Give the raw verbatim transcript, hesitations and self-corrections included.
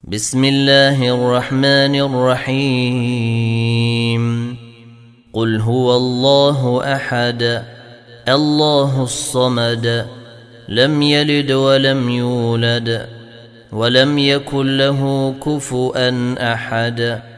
بسم الله الرحمن الرحيم قل هو الله أحد الله الصمد لم يلد ولم يولد ولم يكن له كفؤا أحد